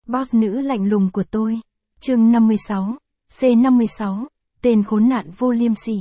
Boss nữ lạnh lùng của tôi. Chương 56, C56, tên khốn nạn vô liêm sỉ.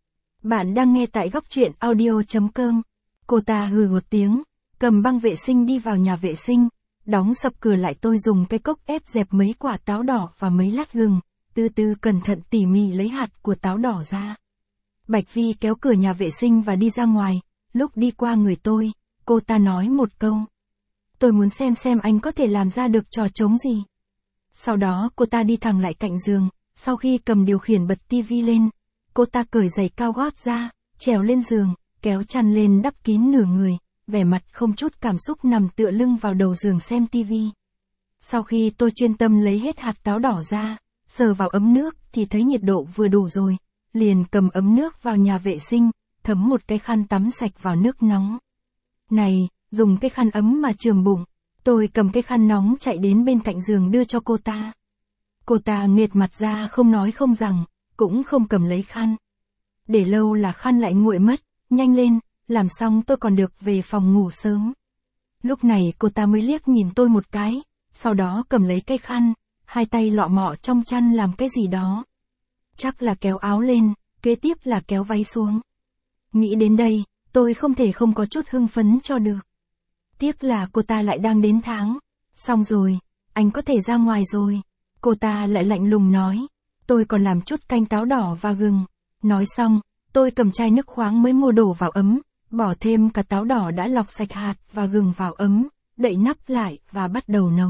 Bạn đang nghe tại góc truyện audio.com. Cô ta hừ một tiếng, cầm băng vệ sinh đi vào nhà vệ sinh, đóng sập cửa lại. Tôi dùng cái cốc ép dẹp mấy quả táo đỏ và mấy lát gừng, từ từ cẩn thận tỉ mỉ lấy hạt của táo đỏ ra. Bạch Vi kéo cửa nhà vệ sinh và đi ra ngoài. Lúc đi qua người tôi, cô ta nói một câu. Tôi muốn xem anh có thể làm ra được trò trống gì. Sau đó cô ta đi thẳng lại cạnh giường, sau khi cầm điều khiển bật tivi lên, cô ta cởi giày cao gót ra, trèo lên giường, kéo chăn lên đắp kín nửa người, vẻ mặt không chút cảm xúc nằm tựa lưng vào đầu giường xem tivi. Sau khi tôi chuyên tâm lấy hết hạt táo đỏ ra, sờ vào ấm nước thì thấy nhiệt độ vừa đủ rồi, liền cầm ấm nước vào nhà vệ sinh, thấm một cái khăn tắm sạch vào nước nóng. Này, dùng cái khăn ấm mà chườm bụng. Tôi cầm cái khăn nóng chạy đến bên cạnh giường đưa cho cô ta. Cô ta nghệt mặt ra không nói không rằng, cũng không cầm lấy khăn. Để lâu là khăn lại nguội mất, nhanh lên, làm xong tôi còn được về phòng ngủ sớm. Lúc này cô ta mới liếc nhìn tôi một cái, sau đó cầm lấy cái khăn, hai tay lọ mọ trong chăn làm cái gì đó. Chắc là kéo áo lên, kế tiếp là kéo váy xuống. Nghĩ đến đây, tôi không thể không có chút hưng phấn cho được. Tiếc là cô ta lại đang đến tháng. Xong rồi, anh có thể ra ngoài rồi. Cô ta lại lạnh lùng nói. Tôi còn làm chút canh táo đỏ và gừng. Nói xong, tôi cầm chai nước khoáng mới mua đổ vào ấm, bỏ thêm cả táo đỏ đã lọc sạch hạt và gừng vào ấm, đậy nắp lại và bắt đầu nấu.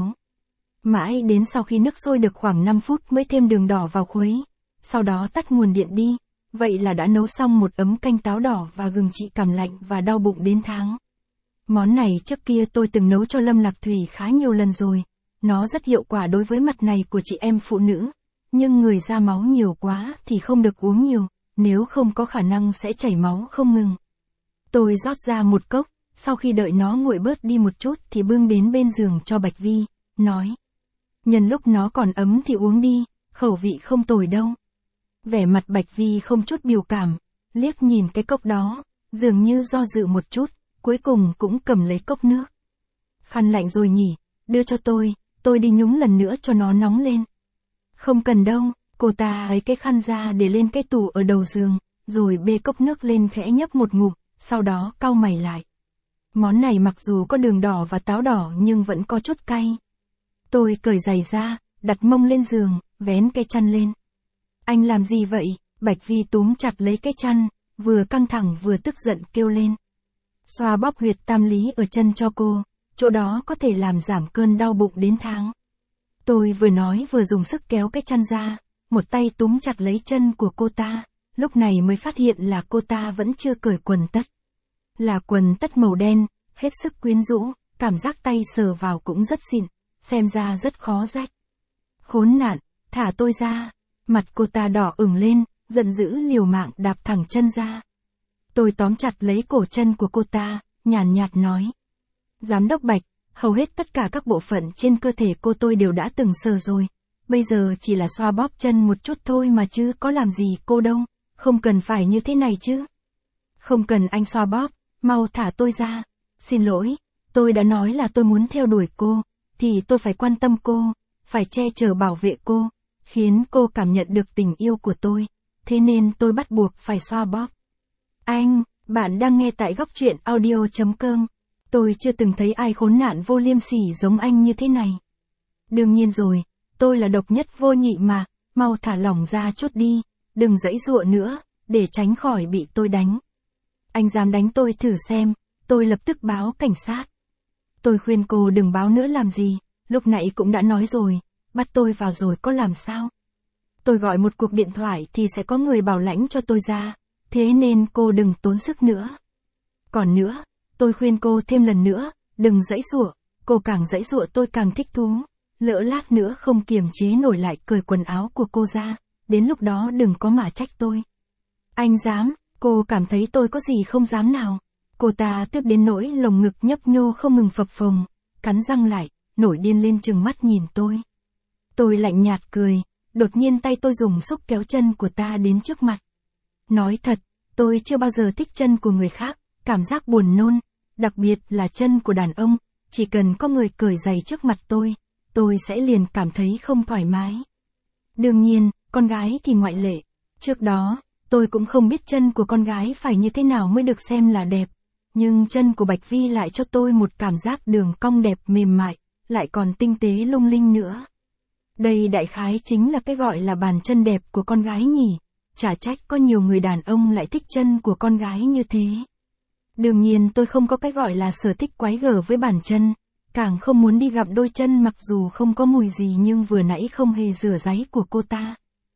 Mãi đến sau khi nước sôi được khoảng 5 phút mới thêm đường đỏ vào khuấy. Sau đó tắt nguồn điện đi. Vậy là đã nấu xong một ấm canh táo đỏ và gừng trị cảm lạnh và đau bụng đến tháng. Món này trước kia tôi từng nấu cho Lâm Lạc Thủy khá nhiều lần rồi. Nó rất hiệu quả đối với mặt này của chị em phụ nữ. Nhưng người ra máu nhiều quá thì không được uống nhiều, nếu không có khả năng sẽ chảy máu không ngừng. Tôi rót ra một cốc, sau khi đợi nó nguội bớt đi một chút thì bưng đến bên giường cho Bạch Vi, nói. Nhân lúc nó còn ấm thì uống đi, khẩu vị không tồi đâu. Vẻ mặt Bạch Vi không chút biểu cảm, liếc nhìn cái cốc đó, dường như do dự một chút, cuối cùng cũng cầm lấy cốc nước. Khăn lạnh rồi nhỉ, đưa cho tôi đi nhúng lần nữa cho nó nóng lên. Không cần đâu, cô ta ấy cái khăn ra để lên cái tủ ở đầu giường, rồi bê cốc nước lên khẽ nhấp một ngụm, sau đó cau mày lại. Món này mặc dù có đường đỏ và táo đỏ nhưng vẫn có chút cay. Tôi cởi giày ra, đặt mông lên giường, vén cái chăn lên. Anh làm gì vậy? Bạch Vi túm chặt lấy cái chăn, vừa căng thẳng vừa tức giận kêu lên. Xoa bóp huyệt tam lý ở chân cho cô, chỗ đó có thể làm giảm cơn đau bụng đến tháng. Tôi vừa nói vừa dùng sức kéo cái chăn ra, một tay túm chặt lấy chân của cô ta, lúc này mới phát hiện là cô ta vẫn chưa cởi quần tất. Là quần tất màu đen, hết sức quyến rũ, cảm giác tay sờ vào cũng rất xịn, xem ra rất khó rách. Khốn nạn, thả tôi ra. Mặt cô ta đỏ ửng lên, giận dữ liều mạng đạp thẳng chân ra. Tôi tóm chặt lấy cổ chân của cô ta, nhàn nhạt nói. Giám đốc Bạch, hầu hết tất cả các bộ phận trên cơ thể cô tôi đều đã từng sờ rồi. Bây giờ chỉ là xoa bóp chân một chút thôi mà chứ có làm gì cô đâu, không cần phải như thế này chứ. Không cần anh xoa bóp, mau thả tôi ra. Xin lỗi, tôi đã nói là tôi muốn theo đuổi cô, thì tôi phải quan tâm cô, phải che chở bảo vệ cô, khiến cô cảm nhận được tình yêu của tôi, thế nên tôi bắt buộc phải xoa bóp. Anh, bạn đang nghe tại góc truyện audio.com. Tôi chưa từng thấy ai khốn nạn vô liêm sỉ giống anh như thế này. Đương nhiên rồi, tôi là độc nhất vô nhị mà, mau thả lỏng ra chút đi, đừng giãy giụa nữa, để tránh khỏi bị tôi đánh. Anh dám đánh tôi thử xem, tôi lập tức báo cảnh sát. Tôi khuyên cô đừng báo nữa làm gì, lúc nãy cũng đã nói rồi, bắt tôi vào rồi có làm sao. Tôi gọi một cuộc điện thoại thì sẽ có người bảo lãnh cho tôi ra, thế nên cô đừng tốn sức nữa. Còn nữa, tôi khuyên cô thêm lần nữa, đừng giãy giụa, cô càng giãy giụa tôi càng thích thú. Lỡ lát nữa không kiềm chế nổi lại cởi quần áo của cô ra, đến lúc đó đừng có mà trách tôi. Anh dám, cô cảm thấy tôi có gì không dám nào. Cô ta tức đến nỗi lồng ngực nhấp nhô không ngừng phập phồng, cắn răng lại, nổi điên lên trừng mắt nhìn tôi. Tôi lạnh nhạt cười, đột nhiên tay tôi dùng xúc kéo chân của ta đến trước mặt. Nói thật, tôi chưa bao giờ thích chân của người khác, cảm giác buồn nôn, đặc biệt là chân của đàn ông, chỉ cần có người cởi giày trước mặt tôi tôi sẽ liền cảm thấy không thoải mái. Đương nhiên, con gái thì ngoại lệ. Trước đó, tôi cũng không biết chân của con gái phải như thế nào mới được xem là đẹp. Nhưng chân của Bạch Vi lại cho tôi một cảm giác đường cong đẹp mềm mại, lại còn tinh tế lung linh nữa. Đây đại khái chính là cái gọi là bàn chân đẹp của con gái nhỉ. Chả trách có nhiều người đàn ông lại thích chân của con gái như thế. Đương nhiên tôi không có cái gọi là sở thích quái gở với bàn chân, càng không muốn đi gặp đôi chân mặc dù không có mùi gì nhưng vừa nãy không hề rửa ráy của cô ta.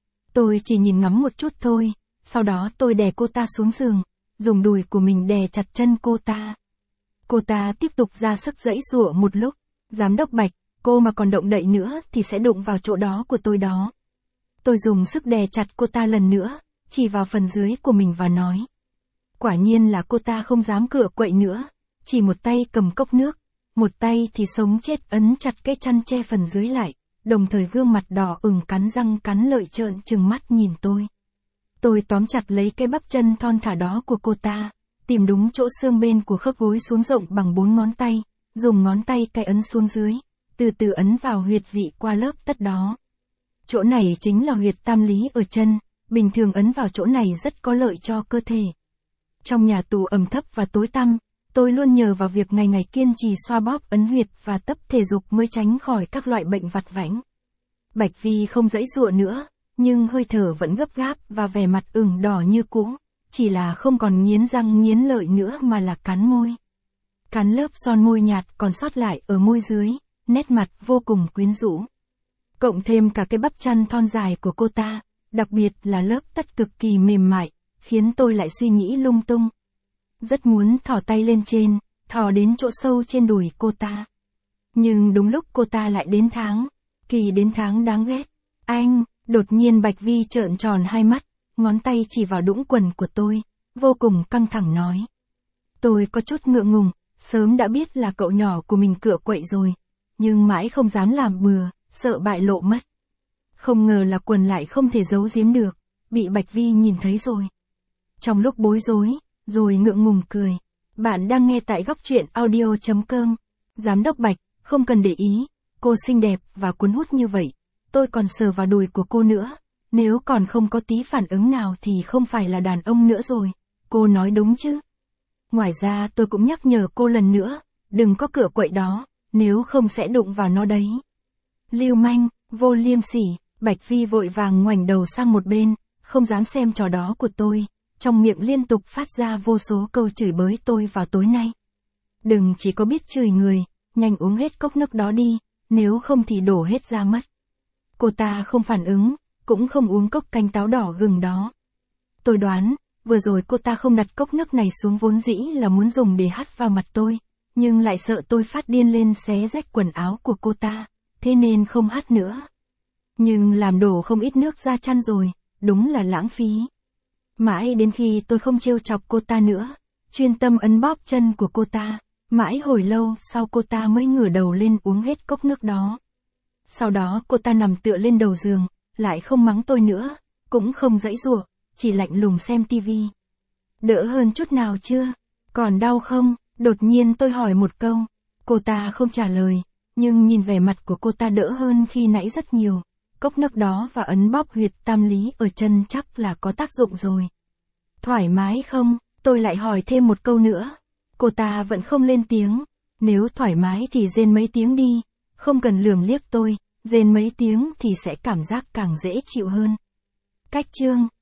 Tôi chỉ nhìn ngắm một chút thôi, sau đó tôi đè cô ta xuống giường, dùng đùi của mình đè chặt chân cô ta. Cô ta tiếp tục ra sức giãy giụa một lúc, giám đốc Bạch, cô mà còn động đậy nữa thì sẽ đụng vào chỗ đó của tôi đó. Tôi dùng sức đè chặt cô ta lần nữa, chỉ vào phần dưới của mình và nói. Quả nhiên là cô ta không dám cựa quậy nữa, chỉ một tay cầm cốc nước, một tay thì sống chết ấn chặt cái chăn che phần dưới lại, đồng thời gương mặt đỏ ửng cắn răng cắn lợi trợn trừng mắt nhìn tôi. Tôi tóm chặt lấy cái bắp chân thon thả đó của cô ta, tìm đúng chỗ xương bên của khớp gối xuống rộng bằng 4 ngón tay, dùng ngón tay cái ấn xuống dưới, từ từ ấn vào huyệt vị qua lớp tất đó. Chỗ này chính là huyệt tam lý ở chân, bình thường ấn vào chỗ này rất có lợi cho cơ thể. Trong nhà tù ẩm thấp và tối tăm, tôi luôn nhờ vào việc ngày ngày kiên trì xoa bóp ấn huyệt và tập thể dục mới tránh khỏi các loại bệnh vặt vãnh. Bạch Vi không giãy giụa nữa, nhưng hơi thở vẫn gấp gáp và vẻ mặt ửng đỏ như cũ, chỉ là không còn nghiến răng nghiến lợi nữa mà là cắn môi. Cắn lớp son môi nhạt còn sót lại ở môi dưới, nét mặt vô cùng quyến rũ. Cộng thêm cả cái bắp chân thon dài của cô ta, đặc biệt là lớp tất cực kỳ mềm mại, khiến tôi lại suy nghĩ lung tung. Rất muốn thò tay lên trên, thò đến chỗ sâu trên đùi cô ta. Nhưng đúng lúc cô ta lại đến tháng, kỳ đến tháng đáng ghét. Anh, đột nhiên Bạch Vi trợn tròn hai mắt, ngón tay chỉ vào đũng quần của tôi, vô cùng căng thẳng nói. Tôi có chút ngượng ngùng, sớm đã biết là cậu nhỏ của mình cựa quậy rồi, nhưng mãi không dám làm bừa, sợ bại lộ mất. Không ngờ là quần lại không thể giấu giếm được, bị Bạch Vi nhìn thấy rồi. Trong lúc bối rối, rồi ngượng ngùng cười. Bạn đang nghe tại góc truyện audio.com. Giám đốc Bạch, không cần để ý, cô xinh đẹp và cuốn hút như vậy. Tôi còn sờ vào đùi của cô nữa. Nếu còn không có tí phản ứng nào thì không phải là đàn ông nữa rồi. Cô nói đúng chứ? Ngoài ra tôi cũng nhắc nhở cô lần nữa, đừng có cựa quậy đó, nếu không sẽ đụng vào nó đấy. Lưu manh, vô liêm sỉ, Bạch Vi vội vàng ngoảnh đầu sang một bên, không dám xem trò đó của tôi. Trong miệng liên tục phát ra vô số câu chửi bới tôi vào tối nay. Đừng chỉ có biết chửi người, nhanh uống hết cốc nước đó đi, nếu không thì đổ hết ra mất. Cô ta không phản ứng, cũng không uống cốc canh táo đỏ gừng đó. Tôi đoán, vừa rồi cô ta không đặt cốc nước này xuống vốn dĩ là muốn dùng để hắt vào mặt tôi, nhưng lại sợ tôi phát điên lên xé rách quần áo của cô ta, thế nên không hắt nữa. Nhưng làm đổ không ít nước ra chăn rồi, đúng là lãng phí. Mãi đến khi tôi không trêu chọc cô ta nữa, chuyên tâm ấn bóp chân của cô ta, mãi hồi lâu sau cô ta mới ngửa đầu lên uống hết cốc nước đó. Sau đó cô ta nằm tựa lên đầu giường, lại không mắng tôi nữa, cũng không giãy giụa, chỉ lạnh lùng xem tivi. Đỡ hơn chút nào chưa? Còn đau không? Đột nhiên tôi hỏi một câu. Cô ta không trả lời, nhưng nhìn vẻ mặt của cô ta đỡ hơn khi nãy rất nhiều. Cốc nước đó và ấn bóp huyệt tam lý ở chân chắc là có tác dụng rồi. Thoải mái không? Tôi lại hỏi thêm một câu nữa. Cô ta vẫn không lên tiếng. Nếu thoải mái thì rên mấy tiếng đi. Không cần lườm liếc tôi, rên mấy tiếng thì sẽ cảm giác càng dễ chịu hơn. Cách chương